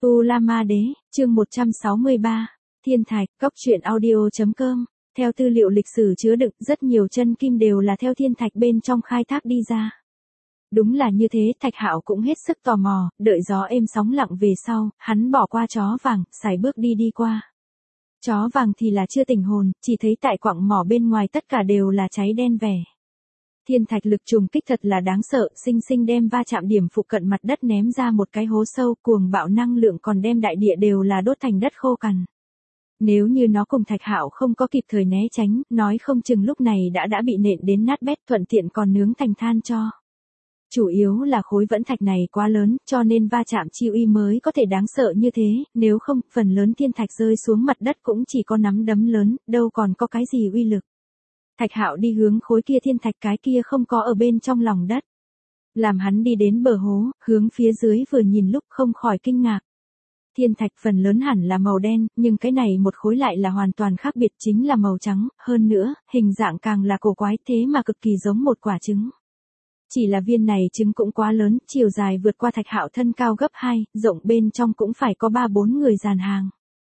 U La Ma Đế, chương 163, Thiên Thạch, Cóc truyện audio.com. Theo tư liệu lịch sử chứa đựng, rất nhiều chân kim đều là theo thiên thạch bên trong khai thác đi ra. Đúng là như thế, Thạch Hạo cũng hết sức tò mò, đợi gió êm sóng lặng về sau, hắn bỏ qua chó vàng, sải bước đi qua. Chó vàng thì là chưa tỉnh hồn, chỉ thấy tại quặng mỏ bên ngoài tất cả đều là cháy đen vẻ. Thiên thạch lực trùng kích thật là đáng sợ, sinh sinh đem va chạm điểm phụ cận mặt đất ném ra một cái hố sâu, cuồng bạo năng lượng còn đem đại địa đều là đốt thành đất khô cằn. Nếu như nó cùng Thạch Hạo không có kịp thời né tránh, nói không chừng lúc này đã bị nện đến nát bét, thuận tiện còn nướng thành than cho. Chủ yếu là khối vẫn thạch này quá lớn, cho nên va chạm chi uy mới có thể đáng sợ như thế, nếu không, phần lớn thiên thạch rơi xuống mặt đất cũng chỉ có nắm đấm lớn, đâu còn có cái gì uy lực. Thạch Hạo đi hướng khối kia thiên thạch, cái kia không có ở bên trong lòng đất. Làm hắn đi đến bờ hố, hướng phía dưới vừa nhìn lúc không khỏi kinh ngạc. Thiên thạch phần lớn hẳn là màu đen, nhưng cái này một khối lại là hoàn toàn khác biệt, chính là màu trắng, hơn nữa, hình dạng càng là cổ quái, thế mà cực kỳ giống một quả trứng. Chỉ là viên này trứng cũng quá lớn, chiều dài vượt qua Thạch Hạo thân cao gấp 2, rộng bên trong cũng phải có 3-4 người dàn hàng.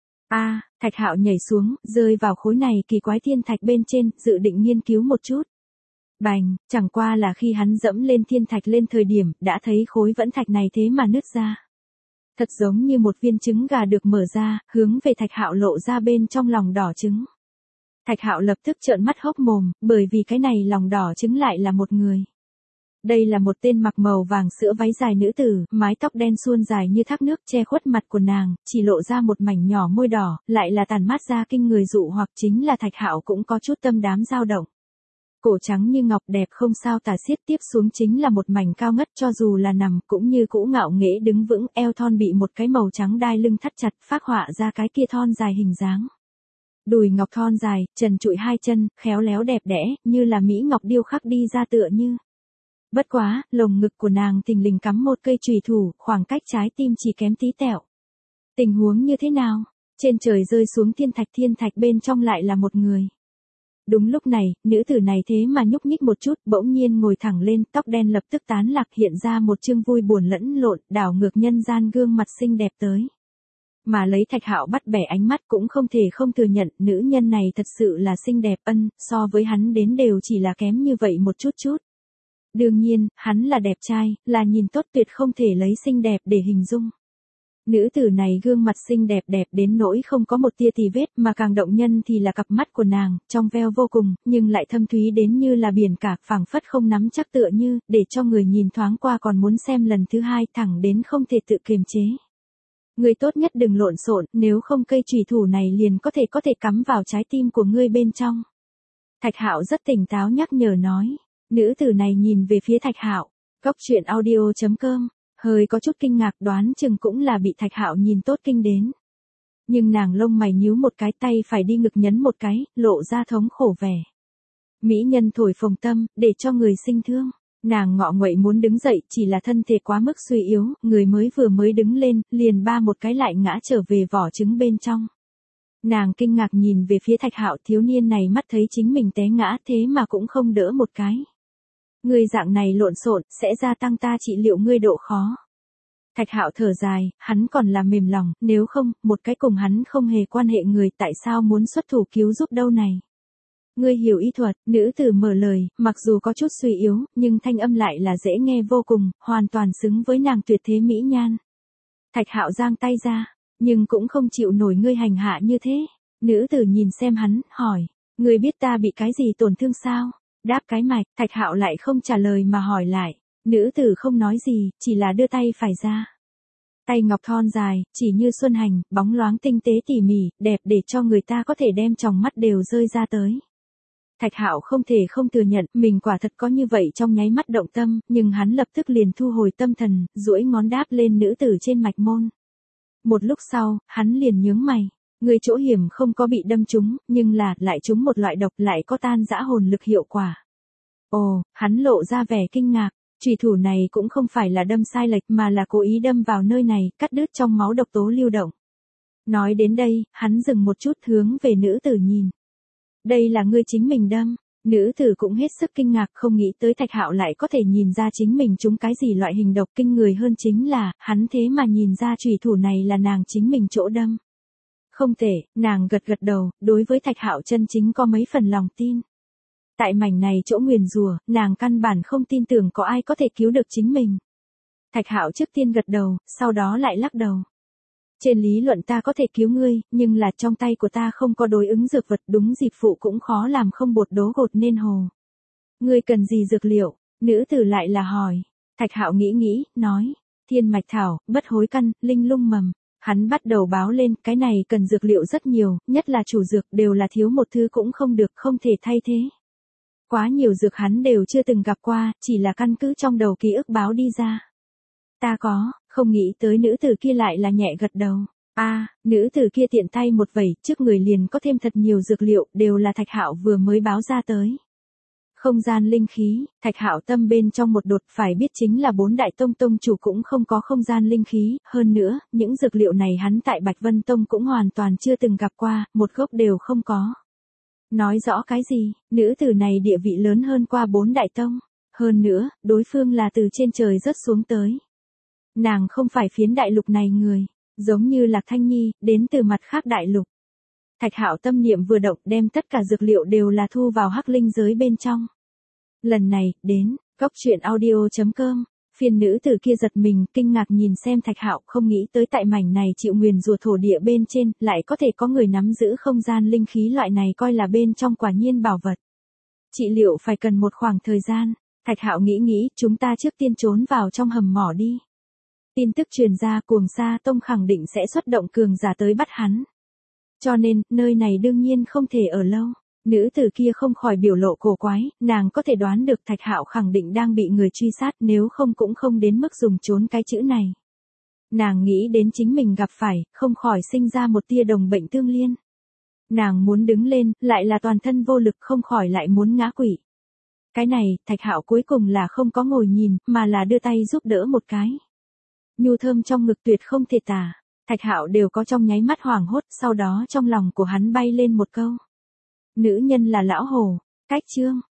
Thạch Hạo nhảy xuống, rơi vào khối này kỳ quái thiên thạch bên trên, dự định nghiên cứu một chút. Bành, chẳng qua là khi hắn dẫm lên thiên thạch lên thời điểm, đã thấy khối vẫn thạch này thế mà nứt ra. Thật giống như một viên trứng gà được mở ra, hướng về Thạch Hạo lộ ra bên trong lòng đỏ trứng. Thạch Hạo lập tức trợn mắt hốc mồm, bởi vì cái này lòng đỏ trứng lại là một người. Đây là một tên mặc màu vàng sữa váy dài nữ tử, mái tóc đen suôn dài như thác nước che khuất mặt của nàng, chỉ lộ ra một mảnh nhỏ môi đỏ, lại là tàn mát ra kinh người dụ hoặc, chính là Thạch Hạo cũng có chút tâm đám dao động. Cổ trắng như ngọc đẹp không sao tả xiết, tiếp xuống chính là một mảnh cao ngất, cho dù là nằm cũng như cũ ngạo nghễ đứng vững, eo thon bị một cái màu trắng đai lưng thắt chặt, phác họa ra cái kia thon dài hình dáng. Đùi ngọc thon dài, trần trụi hai chân, khéo léo đẹp đẽ, như là mỹ ngọc điêu khắc đi ra tựa như. Bất quá, lồng ngực của nàng thình lình cắm một cây chùy thủ, khoảng cách trái tim chỉ kém tí tẹo. Tình huống như thế nào? Trên trời rơi xuống thiên thạch bên trong lại là một người. Đúng lúc này, nữ tử này thế mà nhúc nhích một chút, bỗng nhiên ngồi thẳng lên, tóc đen lập tức tán lạc, hiện ra một chương vui buồn lẫn lộn, đảo ngược nhân gian gương mặt xinh đẹp tới. Mà lấy Thạch Hạo bắt bẻ ánh mắt cũng không thể không thừa nhận, nữ nhân này thật sự là xinh đẹp, so với hắn đến đều chỉ là kém như vậy một chút. Đương nhiên, hắn là đẹp trai, là nhìn tốt, tuyệt không thể lấy xinh đẹp để hình dung. Nữ tử này gương mặt xinh đẹp đến nỗi không có một tia tì vết, mà càng động nhân thì là cặp mắt của nàng, trong veo vô cùng, nhưng lại thâm thúy đến như là biển cả, phảng phất không nắm chắc tựa như, để cho người nhìn thoáng qua còn muốn xem lần thứ hai, thẳng đến không thể tự kiềm chế. Người tốt nhất đừng lộn xộn, nếu không cây chùy thủ này liền có thể cắm vào trái tim của ngươi bên trong. Thạch Hạo rất tỉnh táo nhắc nhở nói. Nữ tử này nhìn về phía Thạch Hạo, Cóc truyện audio.com, hơi có chút kinh ngạc, đoán chừng cũng là bị Thạch Hạo nhìn tốt kinh đến. Nhưng nàng lông mày nhíu một cái, tay phải đi ngực nhấn một cái, lộ ra thống khổ vẻ. Mỹ nhân thổi phồng tâm, để cho người sinh thương. Nàng ngọ nguậy muốn đứng dậy, chỉ là thân thể quá mức suy yếu, người vừa mới đứng lên, liền ba một cái lại ngã trở về vỏ trứng bên trong. Nàng kinh ngạc nhìn về phía Thạch Hạo, thiếu niên này mắt thấy chính mình té ngã thế mà cũng không đỡ một cái. Ngươi dạng này lộn xộn, sẽ gia tăng ta trị liệu ngươi độ khó. Thạch Hạo thở dài, hắn còn là mềm lòng, nếu không, một cái cùng hắn không hề quan hệ người tại sao muốn xuất thủ cứu giúp đâu này. Ngươi hiểu y thuật, nữ tử mở lời, mặc dù có chút suy yếu, nhưng thanh âm lại là dễ nghe vô cùng, hoàn toàn xứng với nàng tuyệt thế mỹ nhan. Thạch Hạo giang tay ra, nhưng cũng không chịu nổi ngươi hành hạ như thế. Nữ tử nhìn xem hắn, hỏi, ngươi biết ta bị cái gì tổn thương sao? Đáp cái mạch, Thạch Hạo lại không trả lời mà hỏi lại. Nữ tử không nói gì, chỉ là đưa tay phải ra. Tay ngọc thon dài, chỉ như xuân hành, bóng loáng tinh tế tỉ mỉ, đẹp để cho người ta có thể đem tròng mắt đều rơi ra tới. Thạch Hạo không thể không thừa nhận, mình quả thật có như vậy trong nháy mắt động tâm, nhưng hắn lập tức liền thu hồi tâm thần, duỗi ngón đáp lên nữ tử trên mạch môn. Một lúc sau, hắn liền nhướng mày. Người chỗ hiểm không có bị đâm trúng, nhưng lại trúng một loại độc, lại có tan dã hồn lực hiệu quả. Ồ, hắn lộ ra vẻ kinh ngạc, chùy thủ này cũng không phải là đâm sai lệch mà là cố ý đâm vào nơi này, cắt đứt trong máu độc tố lưu động. Nói đến đây, hắn dừng một chút hướng về nữ tử nhìn. Đây là ngươi chính mình đâm, Nữ tử cũng hết sức kinh ngạc, không nghĩ tới Thạch Hạo lại có thể nhìn ra chính mình trúng cái gì loại hình độc, kinh người hơn chính là, hắn thế mà nhìn ra chùy thủ này là nàng chính mình chỗ đâm. Không tệ, nàng gật gật đầu, đối với Thạch Hạo chân chính có mấy phần lòng tin. Tại mảnh này chỗ nguyền rủa, nàng căn bản không tin tưởng có ai có thể cứu được chính mình. Thạch Hạo trước tiên gật đầu, sau đó lại lắc đầu. Trên lý luận ta có thể cứu ngươi, nhưng là trong tay của ta không có đối ứng dược vật, đúng dịp phụ cũng khó làm không bột đố gột nên hồ. Ngươi cần gì dược liệu? Nữ tử lại là hỏi. Thạch Hạo nghĩ nghĩ, nói, thiên mạch thảo, bất hối căn, linh lung mầm. Hắn bắt đầu báo lên, cái này cần dược liệu rất nhiều, nhất là chủ dược đều là thiếu một thứ cũng không được, không thể thay thế. Quá nhiều dược hắn đều chưa từng gặp qua, chỉ là căn cứ trong đầu ký ức báo đi ra. Ta có, không nghĩ tới nữ tử kia lại là nhẹ gật đầu. Nữ tử kia tiện tay một vẩy, trước người liền có thêm thật nhiều dược liệu, đều là Thạch Hạo vừa mới báo ra tới. Không gian linh khí, Thạch Hạo tâm bên trong một đột, phải biết chính là 4 đại tông tông chủ cũng không có không gian linh khí, hơn nữa, những dược liệu này hắn tại Bạch Vân Tông cũng hoàn toàn chưa từng gặp qua, một gốc đều không có. Nói rõ cái gì, nữ tử này địa vị lớn hơn qua 4 đại tông, hơn nữa, đối phương là từ trên trời rớt xuống tới. Nàng không phải phiến đại lục này người, giống như Lạc Thanh Nhi, đến từ mặt khác đại lục. Thạch Hạo tâm niệm vừa động, đem tất cả dược liệu đều là thu vào hắc linh giới bên trong. Lần này, đến, goctruyện audio.com, phiên nữ tử kia giật mình, kinh ngạc nhìn xem Thạch Hạo, không nghĩ tới tại mảnh này chịu nguyền rủa thổ địa bên trên, lại có thể có người nắm giữ không gian linh khí loại này, coi là bên trong quả nhiên bảo vật. Trị liệu phải cần một khoảng thời gian. Thạch Hạo nghĩ, chúng ta trước tiên trốn vào trong hầm mỏ đi. Tin tức truyền ra, Cuồng Sa Tông khẳng định sẽ xuất động cường giả tới bắt hắn. Cho nên, nơi này đương nhiên không thể ở lâu. Nữ tử kia không khỏi biểu lộ cổ quái, nàng có thể đoán được Thạch Hạo khẳng định đang bị người truy sát, nếu không cũng không đến mức dùng trốn cái chữ này. Nàng nghĩ đến chính mình gặp phải, không khỏi sinh ra một tia đồng bệnh tương liên. Nàng muốn đứng lên, lại là toàn thân vô lực, không khỏi lại muốn ngã quỵ. Cái này, Thạch Hạo cuối cùng là không có ngồi nhìn, mà là đưa tay giúp đỡ một cái. Nhu thơm trong ngực tuyệt không thể tả. Thạch Hạo đều có trong nháy mắt hoảng hốt, sau đó trong lòng của hắn bay lên một câu. Nữ nhân là lão hồ. Cách chương